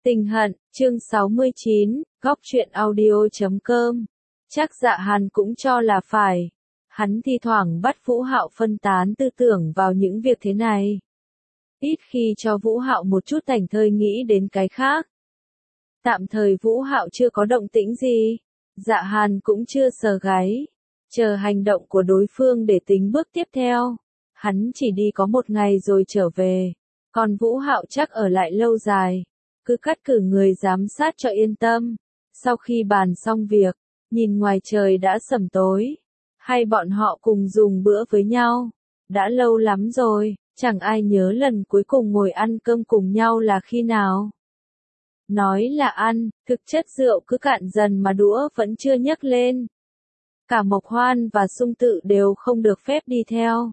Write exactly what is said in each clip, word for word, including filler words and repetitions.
Tình hận, chương sáu mươi chín, góc truyện audio chấm com. Chắc Dạ Hàn cũng cho là phải. Hắn thi thoảng bắt Vũ Hạo phân tán tư tưởng vào những việc thế này. Ít khi cho Vũ Hạo một chút thảnh thơi nghĩ đến cái khác. Tạm thời Vũ Hạo chưa có động tĩnh gì. Dạ Hàn cũng chưa sờ gáy. Chờ hành động của đối phương để tính bước tiếp theo. Hắn chỉ đi có một ngày rồi trở về. Còn Vũ Hạo chắc ở lại lâu dài. Cứ cắt cử người giám sát cho yên tâm. Sau khi bàn xong việc, nhìn ngoài trời đã sẩm tối. Hay bọn họ cùng dùng bữa với nhau. Đã lâu lắm rồi, chẳng ai nhớ lần cuối cùng ngồi ăn cơm cùng nhau là khi nào. Nói là ăn, thực chất rượu cứ cạn dần mà đũa vẫn chưa nhấc lên. Cả Mộc Hoan và Sung Tự đều không được phép đi theo.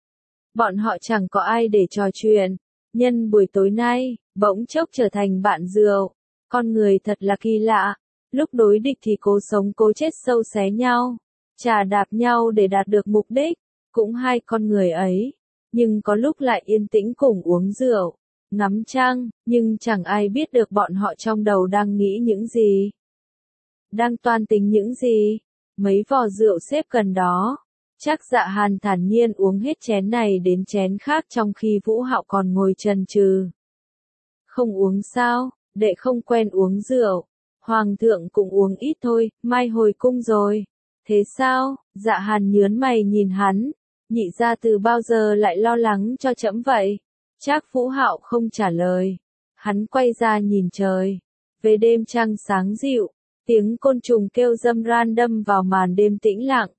Bọn họ chẳng có ai để trò chuyện. Nhân buổi tối nay, bỗng chốc trở thành bạn rượu. Con người thật là kỳ lạ. Lúc đối địch thì cố sống cố chết sâu xé nhau. Chà đạp nhau để đạt được mục đích. Cũng hai con người ấy. Nhưng có lúc lại yên tĩnh cùng uống rượu. Ngắm trăng, nhưng chẳng ai biết được bọn họ trong đầu đang nghĩ những gì. Đang toan tính những gì. Mấy vò rượu xếp gần đó. Chắc Dạ Hàn thản nhiên uống hết chén này đến chén khác trong khi Vũ Hạo còn ngồi chần chừ. Không uống sao, đệ không quen uống rượu. Hoàng thượng cũng uống ít thôi, mai hồi cung rồi. Thế sao? Dạ Hàn nhớn mày nhìn hắn. Nhị gia từ bao giờ lại lo lắng cho trẫm vậy? Chắc Vũ Hạo không trả lời. Hắn quay ra nhìn trời. Về đêm trăng sáng dịu, tiếng côn trùng kêu râm ran đâm vào màn đêm tĩnh lặng.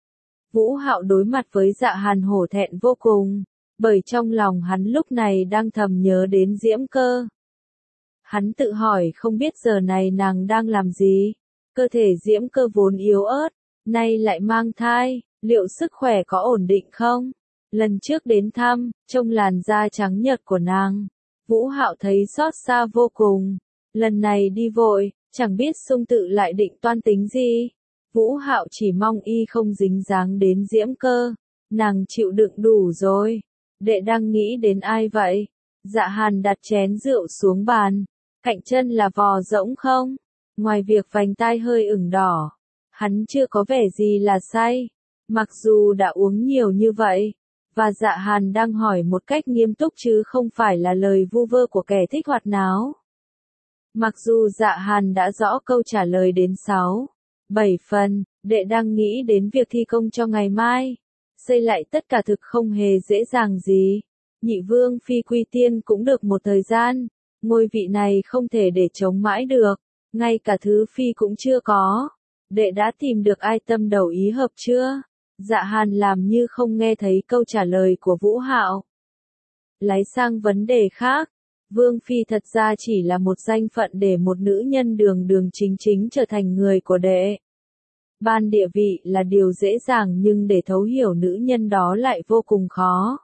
Vũ Hạo đối mặt với Dạ Hàn hổ thẹn vô cùng, bởi trong lòng hắn lúc này đang thầm nhớ đến Diễm Cơ. Hắn tự hỏi không biết giờ này nàng đang làm gì. Cơ thể Diễm Cơ vốn yếu ớt, nay lại mang thai, liệu sức khỏe có ổn định không? Lần trước đến thăm, trông làn da trắng nhợt của nàng, Vũ Hạo thấy xót xa vô cùng. Lần này đi vội, chẳng biết Sung Tự lại định toan tính gì. Vũ Hạo chỉ mong y không dính dáng đến Diễm Cơ. Nàng chịu đựng đủ rồi. Đệ đang nghĩ đến ai vậy? Dạ Hàn đặt chén rượu xuống bàn. Cạnh chân là vò rỗng không? Ngoài việc vành tai hơi ửng đỏ, hắn chưa có vẻ gì là say. Mặc dù đã uống nhiều như vậy. Và Dạ Hàn đang hỏi một cách nghiêm túc chứ không phải là lời vu vơ của kẻ thích hoạt náo. Mặc dù Dạ Hàn đã rõ câu trả lời đến sáu, bảy phần, đệ đang nghĩ đến việc thi công cho ngày mai. Xây lại tất cả thực không hề dễ dàng gì. Nhị vương phi quy tiên cũng được một thời gian. Ngôi vị này không thể để chống mãi được. Ngay cả thứ phi cũng chưa có. Đệ đã tìm được ai tâm đầu ý hợp chưa? Dạ Hàn làm như không nghe thấy câu trả lời của Vũ Hạo. Lái sang vấn đề khác. Vương phi thật ra chỉ là một danh phận để một nữ nhân đường đường chính chính trở thành người của đệ. Ban địa vị là điều dễ dàng nhưng để thấu hiểu nữ nhân đó lại vô cùng khó.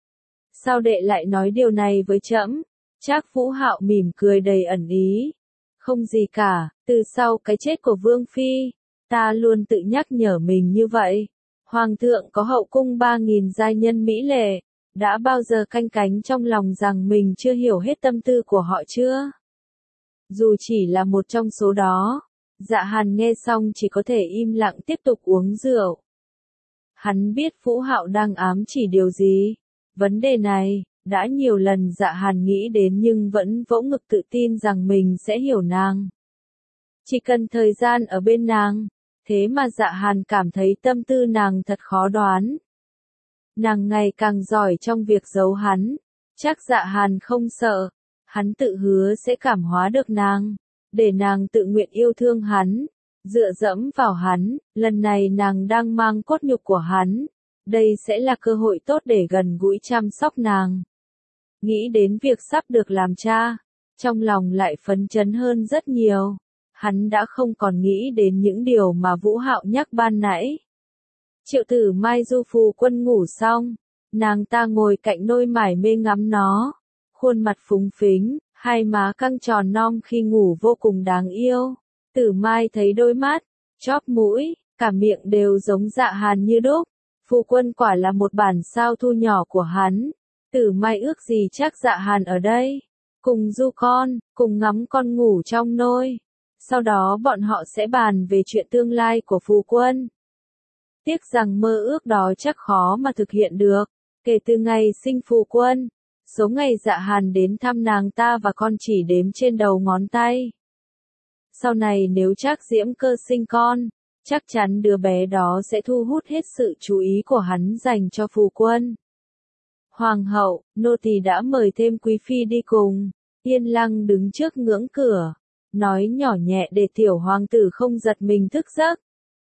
Sao đệ lại nói điều này với trẫm? Trác Vũ Hạo mỉm cười đầy ẩn ý. Không gì cả, từ sau cái chết của Vương phi, ta luôn tự nhắc nhở mình như vậy. Hoàng thượng có hậu cung ba nghìn giai nhân mỹ lệ, đã bao giờ canh cánh trong lòng rằng mình chưa hiểu hết tâm tư của họ chưa? Dù chỉ là một trong số đó, Dạ Hàn nghe xong chỉ có thể im lặng tiếp tục uống rượu. Hắn biết Vũ Hạo đang ám chỉ điều gì. Vấn đề này, đã nhiều lần Dạ Hàn nghĩ đến nhưng vẫn vỗ ngực tự tin rằng mình sẽ hiểu nàng. Chỉ cần thời gian ở bên nàng. Thế mà Dạ Hàn cảm thấy tâm tư nàng thật khó đoán. Nàng ngày càng giỏi trong việc giấu hắn. Chắc Dạ Hàn không sợ. Hắn tự hứa sẽ cảm hóa được nàng. Để nàng tự nguyện yêu thương hắn. Dựa dẫm vào hắn. Lần này nàng đang mang cốt nhục của hắn. Đây sẽ là cơ hội tốt để gần gũi chăm sóc nàng. Nghĩ đến việc sắp được làm cha. Trong lòng lại phấn chấn hơn rất nhiều. Hắn đã không còn nghĩ đến những điều mà Vũ Hạo nhắc ban nãy. Triệu Tử Mai du phù quân ngủ xong, nàng ta ngồi cạnh nôi mải mê ngắm nó, khuôn mặt phúng phính, hai má căng tròn non khi ngủ vô cùng đáng yêu. Tử Mai thấy đôi mắt, chóp mũi, cả miệng đều giống Dạ Hàn như đúc. Phu quân quả là một bản sao thu nhỏ của hắn. Tử Mai ước gì chắc Dạ Hàn ở đây. cùng du con, cùng ngắm con ngủ trong nôi. Sau đó bọn họ sẽ bàn về chuyện tương lai của Phù Quân. Tiếc rằng mơ ước đó chắc khó mà thực hiện được. Kể từ ngày sinh Phù Quân, số ngày Dạ Hàn đến thăm nàng ta và con chỉ đếm trên đầu ngón tay. Sau này nếu Trác Diễm Cơ sinh con, chắc chắn đứa bé đó sẽ thu hút hết sự chú ý của hắn dành cho Phù Quân. Hoàng hậu, nô tỳ đã mời thêm quý phi đi cùng. Yên Lăng đứng trước ngưỡng cửa, nói nhỏ nhẹ để tiểu hoàng tử không giật mình thức giấc.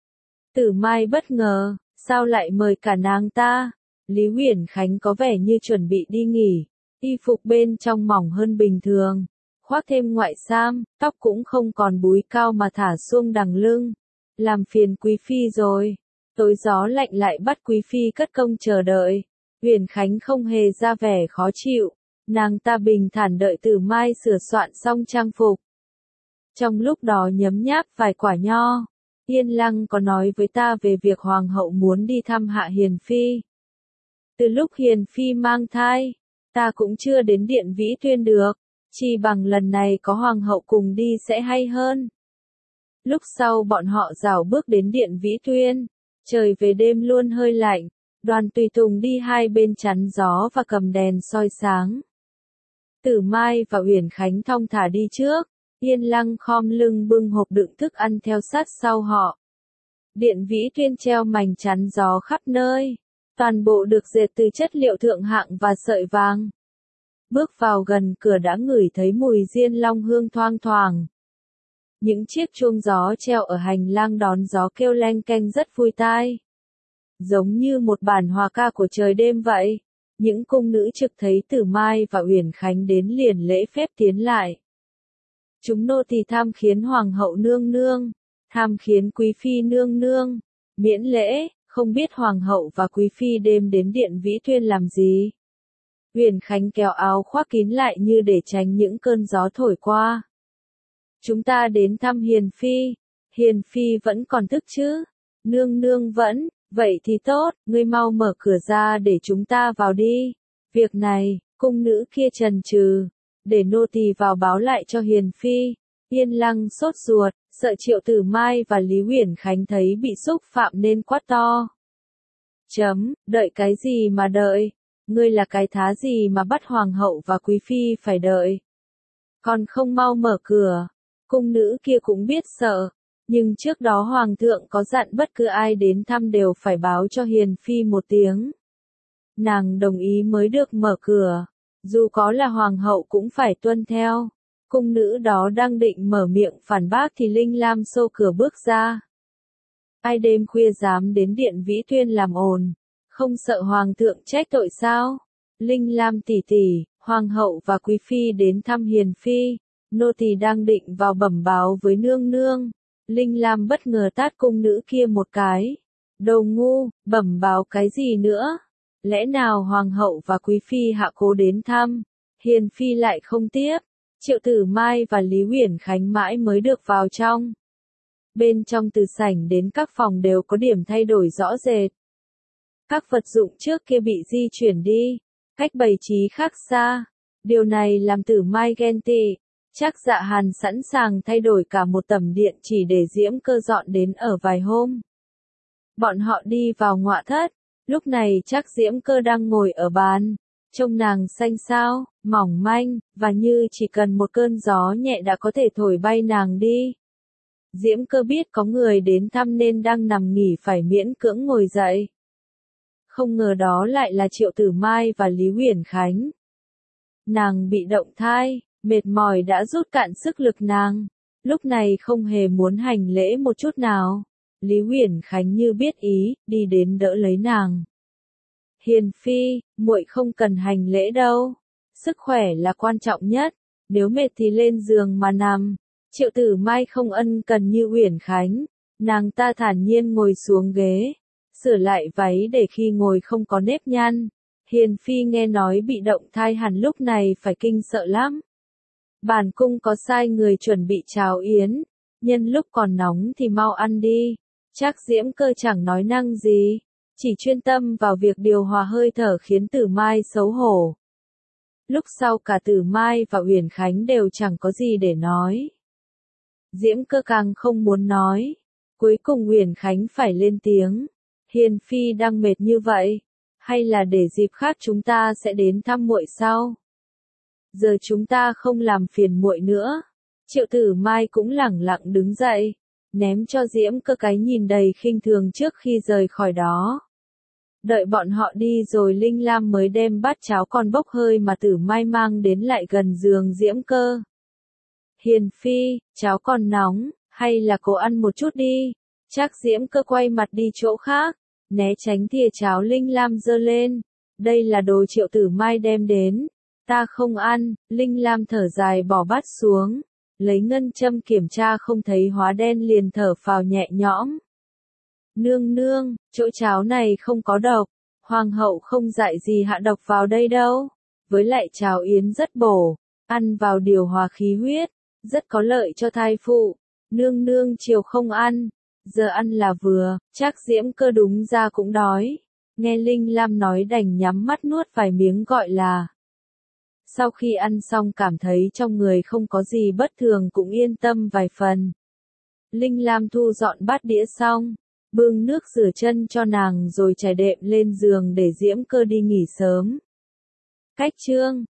Tử Mai bất ngờ, sao lại mời cả nàng ta? Lý Uyển Khánh có vẻ như chuẩn bị đi nghỉ, y phục bên trong mỏng hơn bình thường, khoác thêm ngoại sam, tóc cũng không còn búi cao mà thả xuông đằng lưng. Làm phiền quý phi rồi. Tối gió lạnh lại bắt quý phi cất công chờ đợi. Uyển Khánh không hề ra vẻ khó chịu, nàng ta bình thản đợi Tử Mai sửa soạn xong trang phục. Trong lúc đó nhấm nháp vài quả nho, Yên Lăng có nói với ta về việc hoàng hậu muốn đi thăm Hạ Hiền Phi. Từ lúc Hiền Phi mang thai, ta cũng chưa đến Điện Vĩ Tuyên được, chỉ bằng lần này có hoàng hậu cùng đi sẽ hay hơn. Lúc sau bọn họ rảo bước đến Điện Vĩ Tuyên, trời về đêm luôn hơi lạnh, đoàn tùy tùng đi hai bên chắn gió và cầm đèn soi sáng. Tử Mai và Uyển Khánh thong thả đi trước, Yên Lăng khom lưng bưng hộp đựng thức ăn theo sát sau họ. Điện Vĩ Tuyên treo mành chắn gió khắp nơi, toàn bộ được dệt từ chất liệu thượng hạng và sợi vàng. Bước vào gần cửa đã ngửi thấy mùi diên long hương thoang thoảng. Những chiếc chuông gió treo ở hành lang đón gió kêu leng keng rất vui tai. Giống như một bản hòa ca của trời đêm vậy. Những cung nữ trực thấy Tử Mai và Uyển Khánh đến liền lễ phép tiến lại. Chúng nô tỳ tham khiến hoàng hậu nương nương, tham khiến quý phi nương nương, miễn lễ, không biết hoàng hậu và quý phi đêm đến Điện Vĩ Tuyên làm gì. Uyển Khánh kéo áo khoác kín lại như để tránh những cơn gió thổi qua. Chúng ta đến thăm Hiền Phi. Hiền Phi vẫn còn thức chứ? Nương nương vẫn, vậy thì tốt, ngươi mau mở cửa ra để chúng ta vào đi. Việc này, cung nữ kia chần chừ, để nô tỳ vào báo lại cho Hiền Phi. Yên Lăng sốt ruột, sợ Triệu Tử Mai và Lý Uyển Khánh thấy bị xúc phạm nên quát to. Chấm, đợi cái gì mà đợi? Ngươi là cái thá gì mà bắt hoàng hậu và quý phi phải đợi? Còn không mau mở cửa. Cung nữ kia cũng biết sợ, nhưng trước đó hoàng thượng có dặn bất cứ ai đến thăm đều phải báo cho Hiền Phi một tiếng. Nàng đồng ý mới được mở cửa, dù có là hoàng hậu cũng phải tuân theo. Cung nữ đó đang định mở miệng phản bác thì Linh Lam xô cửa bước ra. Ai đêm khuya dám đến Điện Vĩ Tuyên làm ồn, không sợ hoàng thượng trách tội sao? Linh Lam tỷ tỷ, hoàng hậu và quý phi đến thăm Hiền Phi. Nô tỳ đang định vào bẩm báo với nương nương. Linh Lam bất ngờ tát cung nữ kia một cái. Đồ ngu, bẩm báo cái gì nữa? Lẽ nào hoàng hậu và quý phi hạ cố đến thăm? Hiền Phi lại không tiếp. Triệu Tử Mai và Lý Uyển Khánh mãi mới được vào trong. Bên trong từ sảnh đến các phòng đều có điểm thay đổi rõ rệt. Các vật dụng trước kia bị di chuyển đi, cách bày trí khác xa. Điều này làm Tử Mai ghen tị. Chắc Dạ Hàn sẵn sàng thay đổi cả một tẩm điện chỉ để Diễm Cơ dọn đến ở vài hôm. Bọn họ đi vào ngọa thất, lúc này chắc Diễm Cơ đang ngồi ở bàn, trông nàng xanh xao, mỏng manh, và như chỉ cần một cơn gió nhẹ đã có thể thổi bay nàng đi. Diễm Cơ biết có người đến thăm nên đang nằm nghỉ phải miễn cưỡng ngồi dậy. Không ngờ đó lại là Triệu Tử Mai và Lý Uyển Khánh. Nàng bị động thai. Mệt mỏi đã rút cạn sức lực nàng, lúc này không hề muốn hành lễ một chút nào. Lý Uyển Khánh như biết ý, đi đến đỡ lấy nàng. Hiền Phi, muội không cần hành lễ đâu, sức khỏe là quan trọng nhất, nếu mệt thì lên giường mà nằm. Triệu Tử Mai không ân cần như Uyển Khánh, nàng ta thản nhiên ngồi xuống ghế, sửa lại váy để khi ngồi không có nếp nhăn. Hiền Phi nghe nói bị động thai hẳn lúc này phải kinh sợ lắm. Bản cung có sai người chuẩn bị cháo yến, nhân lúc còn nóng thì mau ăn đi. Trác Diễm Cơ chẳng nói năng gì, chỉ chuyên tâm vào việc điều hòa hơi thở khiến Tử Mai xấu hổ. Lúc sau cả Tử Mai và Uyển Khánh đều chẳng có gì để nói. Diễm Cơ càng không muốn nói. Cuối cùng Uyển Khánh phải lên tiếng. Hiền phi đang mệt như vậy, hay là để dịp khác chúng ta sẽ đến thăm muội sau? Giờ chúng ta không làm phiền muội nữa. Triệu Tử Mai cũng lẳng lặng đứng dậy, ném cho Diễm Cơ cái nhìn đầy khinh thường trước khi rời khỏi đó. Đợi bọn họ đi rồi Linh Lam mới đem bát cháo còn bốc hơi mà Tử Mai mang đến lại gần giường Diễm Cơ. Hiền phi, cháo còn nóng, hay là cô ăn một chút đi? Chắc Diễm Cơ quay mặt đi chỗ khác, né tránh thìa cháo Linh Lam giơ lên. Đây là đồ Triệu Tử Mai đem đến. Ta không ăn. Linh Lam thở dài bỏ bát xuống, lấy ngân châm kiểm tra không thấy hóa đen liền thở phào nhẹ nhõm. Nương nương, chỗ cháo này không có độc. Hoàng hậu không dạy gì hạ độc vào đây đâu. Với lại cháo yến rất bổ, ăn vào điều hòa khí huyết, rất có lợi cho thai phụ. Nương nương chiều không ăn, giờ ăn là vừa. Chắc Diễm Cơ đúng ra cũng đói. Nghe Linh Lam nói đành nhắm mắt nuốt vài miếng gọi là. Sau khi ăn xong cảm thấy trong người không có gì bất thường cũng yên tâm vài phần. Linh Lam thu dọn bát đĩa xong, bưng nước rửa chân cho nàng rồi trải đệm lên giường để Diễm Cơ đi nghỉ sớm. Cách chương